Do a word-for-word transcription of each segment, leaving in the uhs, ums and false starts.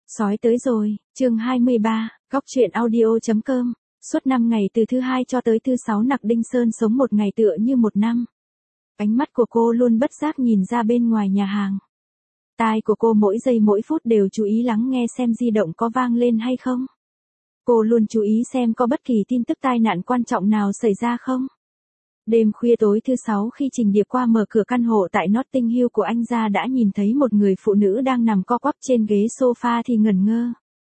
Sói tới rồi, chương hai mươi ba, góc truyện audio.com. Suốt năm ngày từ thứ hai cho tới thứ sáu Nặc Đinh Sơn sống một ngày tựa như một năm. Ánh mắt của cô luôn bất giác nhìn ra bên ngoài nhà hàng. Tai của cô mỗi giây mỗi phút đều chú ý lắng nghe xem di động có vang lên hay không. Cô luôn chú ý xem có bất kỳ tin tức tai nạn quan trọng nào xảy ra không. Đêm khuya tối thứ sáu khi Trình Điệp qua mở cửa căn hộ tại Notting Hill của anh ra đã nhìn thấy một người phụ nữ đang nằm co quắp trên ghế sofa thì ngẩn ngơ.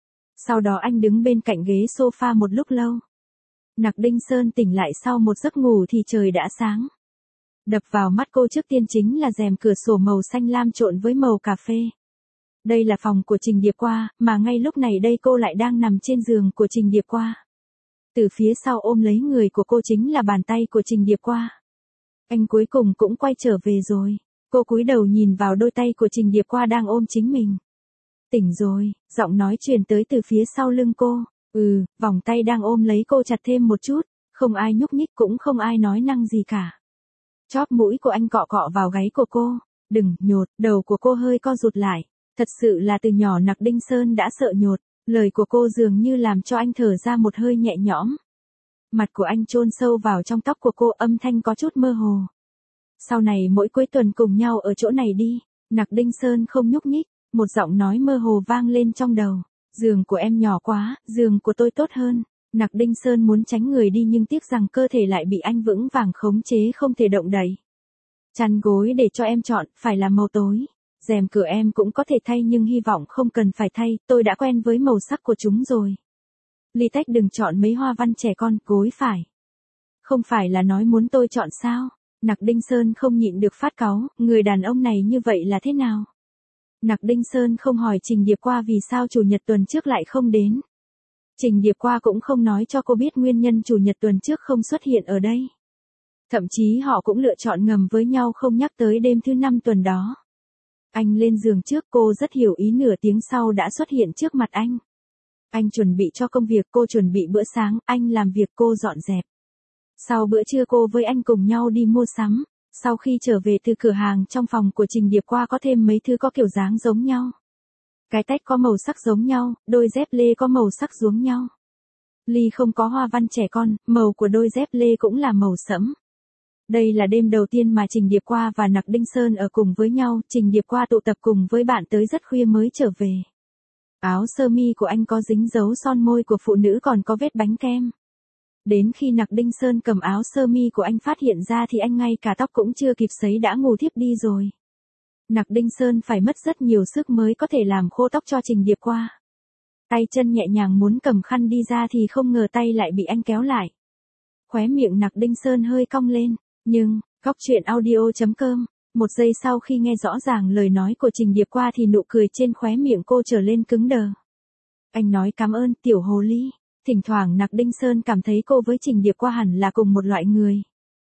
Sau đó anh đứng bên cạnh ghế sofa một lúc lâu. Nặc Đinh Sơn tỉnh lại sau một giấc ngủ thì trời đã sáng. Đập vào mắt cô trước tiên chính là rèm cửa sổ màu xanh lam trộn với màu cà phê. Đây là phòng của Trình Điệp qua, mà ngay lúc này đây cô lại đang nằm trên giường của Trình Điệp qua. Từ phía sau ôm lấy người của cô chính là bàn tay của Trình Điệp qua. Anh cuối cùng cũng quay trở về rồi. Cô cúi đầu nhìn vào đôi tay của Trình Điệp qua đang ôm chính mình. Tỉnh rồi, giọng nói truyền tới từ phía sau lưng cô. Ừ, vòng tay đang ôm lấy cô chặt thêm một chút. Không ai nhúc nhích cũng không ai nói năng gì cả. Chóp mũi của anh cọ cọ vào gáy của cô. Đừng, nhột, đầu của cô hơi co rụt lại. Thật sự là từ nhỏ Nặc Đinh Sơn đã sợ nhột. Lời của cô dường như làm cho anh thở ra một hơi nhẹ nhõm. Mặt của anh chôn sâu vào trong tóc của cô, âm thanh có chút mơ hồ. Sau này mỗi cuối tuần cùng nhau ở chỗ này đi. Nặc Đinh Sơn không nhúc nhích, một giọng nói mơ hồ vang lên trong đầu. Giường của em nhỏ quá, giường của tôi tốt hơn. Nặc Đinh Sơn muốn tránh người đi nhưng tiếc rằng cơ thể lại bị anh vững vàng khống chế không thể động đậy. Chăn gối để cho em chọn, phải là màu tối. Rèm cửa em cũng có thể thay nhưng hy vọng không cần phải thay, tôi đã quen với màu sắc của chúng rồi. Ly Tách đừng chọn mấy hoa văn trẻ con, gối phải. Không phải là nói muốn tôi chọn sao? Nặc Đinh Sơn không nhịn được phát cáu, người đàn ông này như vậy là thế nào? Nặc Đinh Sơn không hỏi Trình Điệp qua vì sao chủ nhật tuần trước lại không đến. Trình Điệp qua cũng không nói cho cô biết nguyên nhân chủ nhật tuần trước không xuất hiện ở đây. Thậm chí họ cũng lựa chọn ngầm với nhau không nhắc tới đêm thứ năm tuần đó. Anh lên giường trước, cô rất hiểu ý, nửa tiếng sau đã xuất hiện trước mặt anh. Anh chuẩn bị cho công việc, cô chuẩn bị bữa sáng, anh làm việc, cô dọn dẹp. Sau bữa trưa cô với anh cùng nhau đi mua sắm. Sau khi trở về từ cửa hàng, trong phòng của Trình Điệp qua có thêm mấy thứ có kiểu dáng giống nhau. Cái tách có màu sắc giống nhau, đôi dép lê có màu sắc giống nhau. Ly không có hoa văn trẻ con, màu của đôi dép lê cũng là màu sẫm. Đây là đêm đầu tiên mà Trình Điệp qua và Nặc Đinh Sơn ở cùng với nhau, Trình Điệp qua tụ tập cùng với bạn tới rất khuya mới trở về. Áo sơ mi của anh có dính dấu son môi của phụ nữ còn có vết bánh kem. Đến khi Nặc Đinh Sơn cầm áo sơ mi của anh phát hiện ra thì anh ngay cả tóc cũng chưa kịp sấy đã ngủ thiếp đi rồi. Nặc Đinh Sơn phải mất rất nhiều sức mới có thể làm khô tóc cho Trình Điệp qua. Tay chân nhẹ nhàng muốn cầm khăn đi ra thì không ngờ tay lại bị anh kéo lại. Khóe miệng Nặc Đinh Sơn hơi cong lên, nhưng, góc truyện audio.com, một giây sau khi nghe rõ ràng lời nói của Trình Điệp qua thì nụ cười trên khóe miệng cô trở lên cứng đờ. Anh nói cảm ơn tiểu hồ ly. Thỉnh thoảng Nặc Đinh Sơn cảm thấy cô với Trình Điệp qua hẳn là cùng một loại người.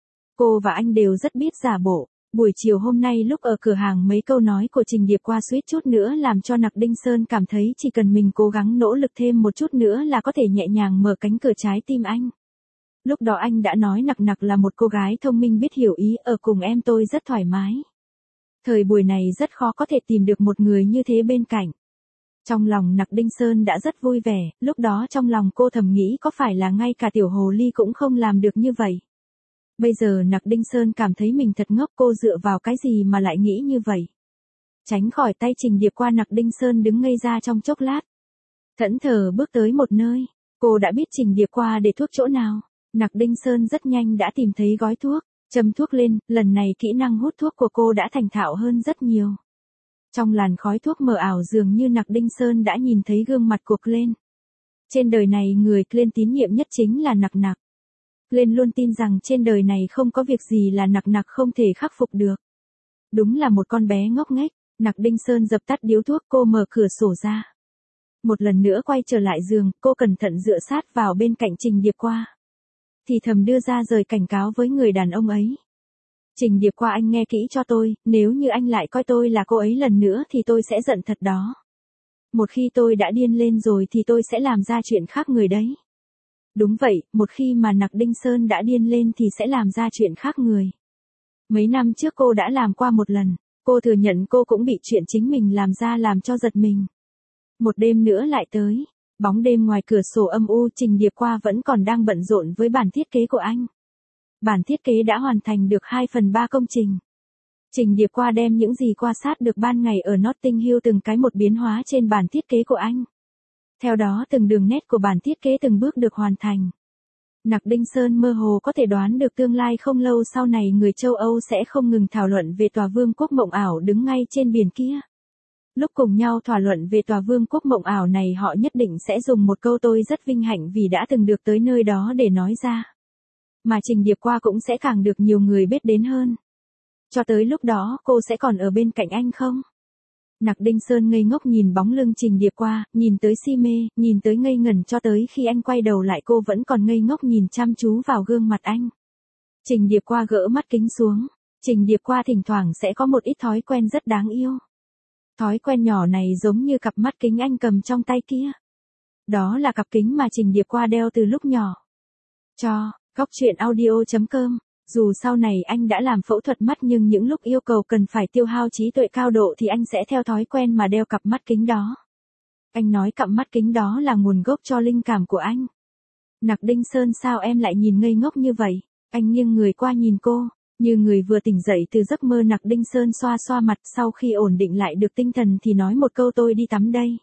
Cô và anh đều rất biết giả bộ. Buổi chiều hôm nay lúc ở cửa hàng mấy câu nói của Trình Điệp qua suýt chút nữa làm cho Nặc Đinh Sơn cảm thấy chỉ cần mình cố gắng nỗ lực thêm một chút nữa là có thể nhẹ nhàng mở cánh cửa trái tim anh. Lúc đó anh đã nói Nặc Nặc là một cô gái thông minh biết hiểu ý, ở cùng em tôi rất thoải mái. Thời buổi này rất khó có thể tìm được một người như thế bên cạnh. Trong lòng Nặc Đinh Sơn đã rất vui vẻ, lúc đó trong lòng cô thầm nghĩ có phải là ngay cả tiểu hồ ly cũng không làm được như vậy. Bây giờ Nặc Đinh Sơn cảm thấy mình thật ngốc, cô dựa vào cái gì mà lại nghĩ như vậy. Tránh khỏi tay Trình Điệp qua, Nặc Đinh Sơn đứng ngây ra trong chốc lát. Thẫn thờ bước tới một nơi, cô đã biết Trình Điệp qua để thuốc chỗ nào. Nặc Đinh Sơn rất nhanh đã tìm thấy gói thuốc, châm thuốc lên, lần này kỹ năng hút thuốc của cô đã thành thạo hơn rất nhiều. Trong làn khói thuốc mờ ảo dường như Nặc Đinh Sơn đã nhìn thấy gương mặt của Glenn. Trên đời này người Glenn tín nhiệm nhất chính là Nặc Nặc. Glenn luôn tin rằng trên đời này không có việc gì là Nặc Nặc không thể khắc phục được. Đúng là một con bé ngốc nghếch. Nặc Đinh Sơn dập tắt điếu thuốc, cô mở cửa sổ ra. Một lần nữa quay trở lại giường, cô cẩn thận dựa sát vào bên cạnh Trình Điệp qua. Thì thầm đưa ra lời cảnh cáo với người đàn ông ấy. Trình Điệp qua, anh nghe kỹ cho tôi, nếu như anh lại coi tôi là cô ấy lần nữa thì tôi sẽ giận thật đó. Một khi tôi đã điên lên rồi thì tôi sẽ làm ra chuyện khác người đấy. Đúng vậy, một khi mà Nặc Đinh Sơn đã điên lên thì sẽ làm ra chuyện khác người. Mấy năm trước cô đã làm qua một lần, cô thừa nhận cô cũng bị chuyện chính mình làm ra làm cho giật mình. Một đêm nữa lại tới. Bóng đêm ngoài cửa sổ âm u, Trình Điệp Qua vẫn còn đang bận rộn với bản thiết kế của anh. Bản thiết kế đã hoàn thành được hai phần ba công trình. Trình Điệp Qua đem những gì qua sát được ban ngày ở Notting Hill từng cái một biến hóa trên bản thiết kế của anh. Theo đó từng đường nét của bản thiết kế từng bước được hoàn thành. Nặc Đinh Sơn mơ hồ có thể đoán được tương lai không lâu sau này người châu Âu sẽ không ngừng thảo luận về tòa vương quốc mộng ảo đứng ngay trên biển kia. Lúc cùng nhau thảo luận về tòa vương quốc mộng ảo này họ nhất định sẽ dùng một câu tôi rất vinh hạnh vì đã từng được tới nơi đó để nói ra. Mà Trình Điệp Qua cũng sẽ càng được nhiều người biết đến hơn. Cho tới lúc đó cô sẽ còn ở bên cạnh anh không? Nặc Đinh Sơn ngây ngốc nhìn bóng lưng Trình Điệp Qua, nhìn tới si mê, nhìn tới ngây ngẩn cho tới khi anh quay đầu lại cô vẫn còn ngây ngốc nhìn chăm chú vào gương mặt anh. Trình Điệp Qua gỡ mắt kính xuống. Trình Điệp Qua thỉnh thoảng sẽ có một ít thói quen rất đáng yêu. Thói quen nhỏ này giống như cặp mắt kính anh cầm trong tay kia. Đó là cặp kính mà Trình Điệp Qua đeo từ lúc nhỏ. Cho, Góc Chuyện Audio chấm com. Dù sau này anh đã làm phẫu thuật mắt nhưng những lúc yêu cầu cần phải tiêu hao trí tuệ cao độ thì anh sẽ theo thói quen mà đeo cặp mắt kính đó. Anh nói cặp mắt kính đó là nguồn gốc cho linh cảm của anh. Nặc Đinh Sơn sao em lại nhìn ngây ngốc như vậy? Anh nghiêng người qua nhìn cô, như người vừa tỉnh dậy từ giấc mơ. Nặc Đinh Sơn xoa xoa mặt sau khi ổn định lại được tinh thần thì nói một câu tôi đi tắm đây.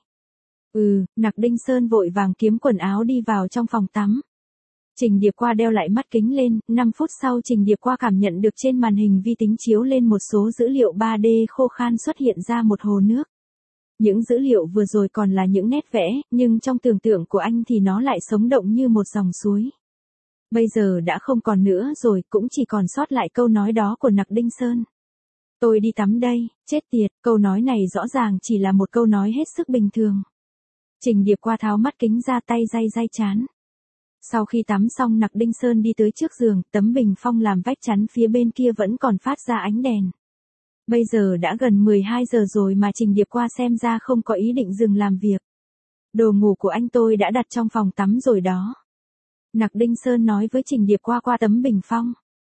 Ừ, Nặc Đinh Sơn vội vàng kiếm quần áo đi vào trong phòng tắm. Trình Điệp Qua đeo lại mắt kính lên, năm phút sau Trình Điệp Qua cảm nhận được trên màn hình vi tính chiếu lên một số dữ liệu ba D khô khan xuất hiện ra một hồ nước. Những dữ liệu vừa rồi còn là những nét vẽ, nhưng trong tưởng tượng của anh thì nó lại sống động như một dòng suối. Bây giờ đã không còn nữa rồi, cũng chỉ còn sót lại câu nói đó của Nặc Đinh Sơn. Tôi đi tắm đây, chết tiệt, câu nói này rõ ràng chỉ là một câu nói hết sức bình thường. Trình Điệp Qua tháo mắt kính ra tay day day chán. Sau khi tắm xong Nặc Đinh Sơn đi tới trước giường, tấm bình phong làm vách chắn phía bên kia vẫn còn phát ra ánh đèn. Bây giờ đã gần mười hai giờ rồi mà Trình Điệp Qua xem ra không có ý định dừng làm việc. Đồ ngủ của anh tôi đã đặt trong phòng tắm rồi đó. Nặc Đinh Sơn nói với Trình Điệp Qua qua tấm bình phong.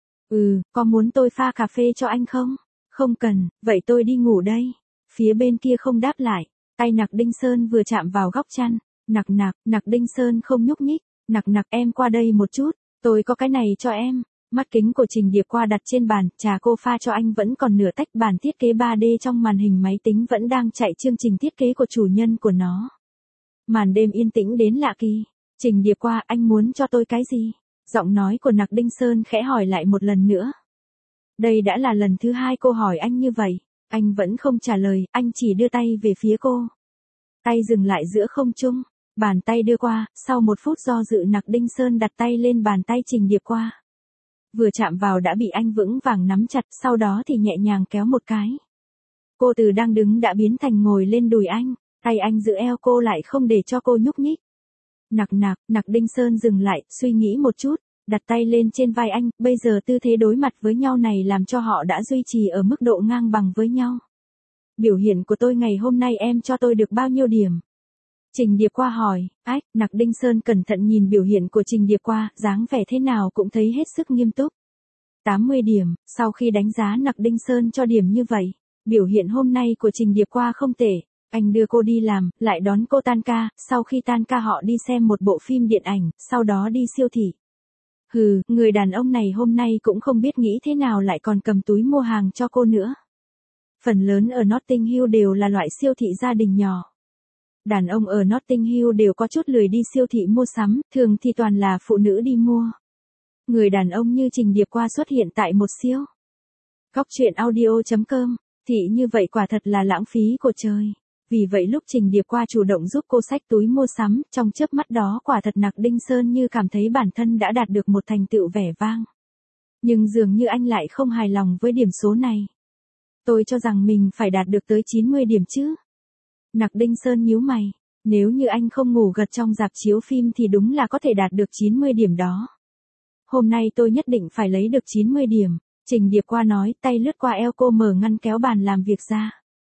Ừ, có muốn tôi pha cà phê cho anh không? Không cần, vậy tôi đi ngủ đây. Phía bên kia không đáp lại, tay Nặc Đinh Sơn vừa chạm vào góc chăn. Nặc nặc, Nặc Đinh Sơn không nhúc nhích. Nặc nặc em qua đây một chút, tôi có cái này cho em. Mắt kính của Trình Điệp Qua đặt trên bàn, trà cô pha cho anh vẫn còn nửa tách. Bản thiết kế ba D trong màn hình máy tính vẫn đang chạy chương trình thiết kế của chủ nhân của nó. Màn đêm yên tĩnh đến lạ kỳ. Trình Điệp Qua, anh muốn cho tôi cái gì? Giọng nói của Nặc Đinh Sơn khẽ hỏi lại một lần nữa. Đây đã là lần thứ hai cô hỏi anh như vậy. Anh vẫn không trả lời, anh chỉ đưa tay về phía cô. Tay dừng lại giữa không trung. Bàn tay đưa qua, sau một phút do dự Nặc Đinh Sơn đặt tay lên bàn tay Trình Điệp Qua. Vừa chạm vào đã bị anh vững vàng nắm chặt, sau đó thì nhẹ nhàng kéo một cái. Cô từ đang đứng đã biến thành ngồi lên đùi anh, tay anh giữ eo cô lại không để cho cô nhúc nhích. Nặc nặc, Nặc Đinh Sơn dừng lại, suy nghĩ một chút, đặt tay lên trên vai anh, bây giờ tư thế đối mặt với nhau này làm cho họ đã duy trì ở mức độ ngang bằng với nhau. Biểu hiện của tôi ngày hôm nay em cho tôi được bao nhiêu điểm? Trình Điệp Qua hỏi. Ách, Nặc Đinh Sơn cẩn thận nhìn biểu hiện của Trình Điệp Qua, dáng vẻ thế nào cũng thấy hết sức nghiêm túc. tám mươi điểm, sau khi đánh giá Nặc Đinh Sơn cho điểm như vậy, biểu hiện hôm nay của Trình Điệp Qua không tệ. Anh đưa cô đi làm, lại đón cô tan ca, sau khi tan ca họ đi xem một bộ phim điện ảnh, sau đó đi siêu thị. Hừ, người đàn ông này hôm nay cũng không biết nghĩ thế nào lại còn cầm túi mua hàng cho cô nữa. Phần lớn ở Notting Hill đều là loại siêu thị gia đình nhỏ. Đàn ông ở Notting Hill đều có chút lười đi siêu thị mua sắm, thường thì toàn là phụ nữ đi mua. Người đàn ông như Trình Điệp Qua xuất hiện tại một siêu. Góc Chuyện Audio chấm com, thị như vậy quả thật là lãng phí của trời. Vì vậy lúc Trình Điệp Qua chủ động giúp cô xách túi mua sắm, trong chớp mắt đó quả thật Nặc Đinh Sơn như cảm thấy bản thân đã đạt được một thành tựu vẻ vang. Nhưng dường như anh lại không hài lòng với điểm số này. Tôi cho rằng mình phải đạt được tới chín mươi điểm chứ. Nặc Đinh Sơn nhíu mày, nếu như anh không ngủ gật trong rạp chiếu phim thì đúng là có thể đạt được chín mươi điểm đó. Hôm nay tôi nhất định phải lấy được chín mươi điểm, Trình Điệp Qua nói, tay lướt qua eo cô mở ngăn kéo bàn làm việc ra.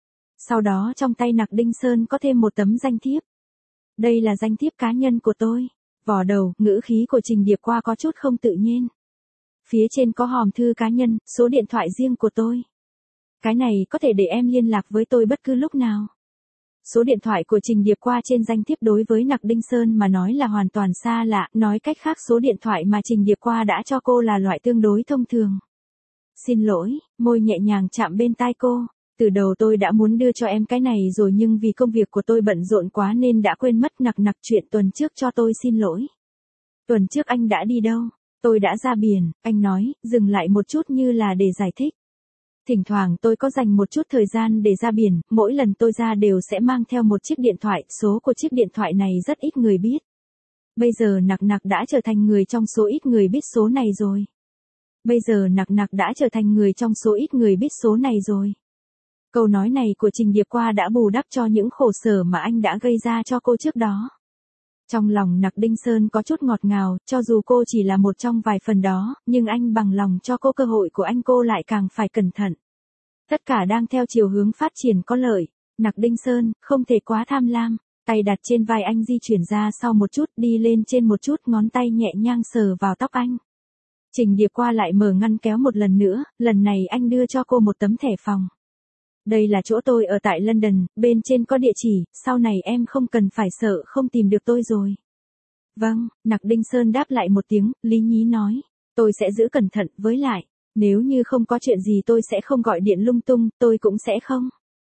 Sau đó trong tay Nặc Đinh Sơn có thêm một tấm danh thiếp. Đây là danh thiếp cá nhân của tôi. Vò đầu, ngữ khí của Trình Điệp Qua có chút không tự nhiên. Phía trên có hòm thư cá nhân, số điện thoại riêng của tôi. Cái này có thể để em liên lạc với tôi bất cứ lúc nào. Số điện thoại của Trình Điệp qua trên danh thiếp đối với Nặc Đinh Sơn mà nói là hoàn toàn xa lạ, nói cách khác số điện thoại mà Trình Điệp qua đã cho cô là loại tương đối thông thường. Xin lỗi, môi nhẹ nhàng chạm bên tai cô. Từ đầu tôi đã muốn đưa cho em cái này rồi nhưng vì công việc của tôi bận rộn quá nên đã quên mất. Nặc nặc chuyện tuần trước cho tôi xin lỗi. Tuần trước anh đã đi đâu? Tôi đã ra biển, anh nói, dừng lại một chút như là để giải thích. Thỉnh thoảng tôi có dành một chút thời gian để ra biển, mỗi lần tôi ra đều sẽ mang theo một chiếc điện thoại, số của chiếc điện thoại này rất ít người biết. Bây giờ Nặc Nặc đã trở thành người trong số ít người biết số này rồi. Bây giờ Nặc Nặc đã trở thành người trong số ít người biết số này rồi. Câu nói này của Trình Điệp qua đã bù đắp cho những khổ sở mà anh đã gây ra cho cô trước đó. Trong lòng Nặc Đinh Sơn có chút ngọt ngào, cho dù cô chỉ là một trong vài phần đó, nhưng anh bằng lòng cho cô cơ hội của anh cô lại càng phải cẩn thận. Tất cả đang theo chiều hướng phát triển có lợi. Nặc Đinh Sơn, không thể quá tham lam. Tay đặt trên vai anh di chuyển ra sau một chút, đi lên trên một chút, ngón tay nhẹ nhàng sờ vào tóc anh. Trình Điệp qua lại mở ngăn kéo một lần nữa, lần này anh đưa cho cô một tấm thẻ phòng. Đây là chỗ tôi ở tại London, bên trên có địa chỉ, sau này em không cần phải sợ không tìm được tôi rồi. Vâng, Nặc Đinh Sơn đáp lại một tiếng, lý nhí nói. Tôi sẽ giữ cẩn thận, với lại, nếu như không có chuyện gì tôi sẽ không gọi điện lung tung, tôi cũng sẽ không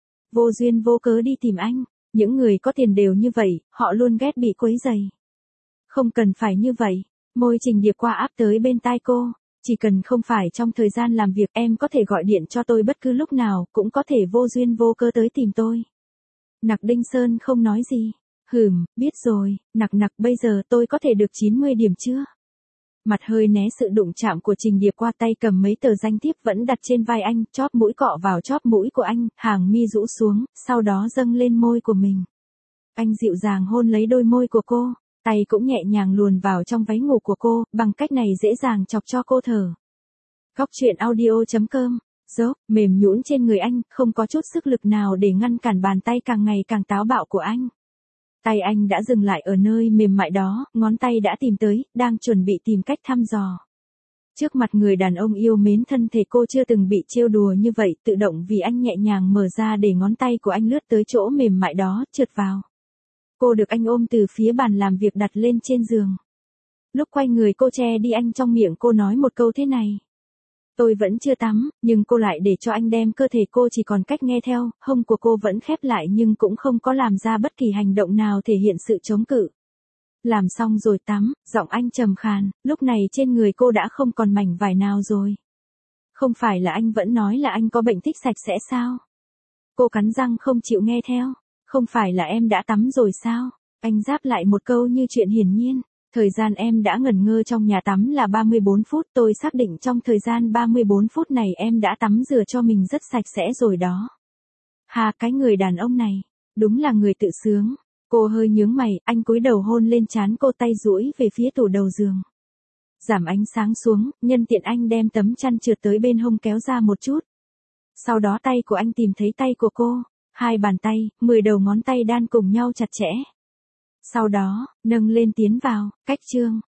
vô duyên vô cớ đi tìm anh. Những người có tiền đều như vậy, họ luôn ghét bị quấy rầy. Không cần phải như vậy. Môi Trình Điệp qua áp tới bên tai cô. Chỉ cần không phải trong thời gian làm việc em có thể gọi điện cho tôi bất cứ lúc nào, cũng có thể vô duyên vô cớ tới tìm tôi. Nặc Đinh Sơn không nói gì. Hừm, biết rồi, Nặc Nặc bây giờ tôi có thể được chín mươi điểm chưa? Mặt hơi né sự đụng chạm của Trình Điệp qua, tay cầm mấy tờ danh thiếp vẫn đặt trên vai anh, chóp mũi cọ vào chóp mũi của anh, hàng mi rũ xuống, sau đó dâng lên môi của mình. Anh dịu dàng hôn lấy đôi môi của cô. Tay cũng nhẹ nhàng luồn vào trong váy ngủ của cô, bằng cách này dễ dàng chọc cho cô thở. Góc truyện audio chấm com, dốc, mềm nhũn trên người anh, không có chút sức lực nào để ngăn cản bàn tay càng ngày càng táo bạo của anh. Tay anh đã dừng lại ở nơi mềm mại đó, ngón tay đã tìm tới, đang chuẩn bị tìm cách thăm dò. Trước mặt người đàn ông yêu mến thân thể cô chưa từng bị trêu đùa như vậy, tự động vì anh nhẹ nhàng mở ra để ngón tay của anh lướt tới chỗ mềm mại đó, trượt vào. Cô được anh ôm từ phía bàn làm việc đặt lên trên giường. Lúc quay người cô che đi anh, trong miệng cô nói một câu thế này. Tôi vẫn chưa tắm, nhưng cô lại để cho anh đem cơ thể cô chỉ còn cách nghe theo, hông của cô vẫn khép lại nhưng cũng không có làm ra bất kỳ hành động nào thể hiện sự chống cự. Làm xong rồi tắm, giọng anh trầm khàn, lúc này trên người cô đã không còn mảnh vải nào rồi. Không phải là anh vẫn nói là anh có bệnh thích sạch sẽ sao? Cô cắn răng không chịu nghe theo. Không phải là em đã tắm rồi sao? Anh đáp lại một câu như chuyện hiển nhiên. Thời gian em đã ngẩn ngơ trong nhà tắm là ba mươi bốn phút, tôi xác định trong thời gian ba mươi bốn phút này em đã tắm rửa cho mình rất sạch sẽ rồi đó. Hà, cái người đàn ông này, đúng là người tự sướng. Cô hơi nhướng mày, anh cúi đầu hôn lên trán cô, tay duỗi về phía tủ đầu giường. Giảm ánh sáng xuống, nhân tiện anh đem tấm chăn trượt tới bên hông kéo ra một chút. Sau đó tay của anh tìm thấy tay của cô. Hai bàn tay, mười đầu ngón tay đan cùng nhau chặt chẽ. Sau đó, nâng lên tiến vào, cách chương.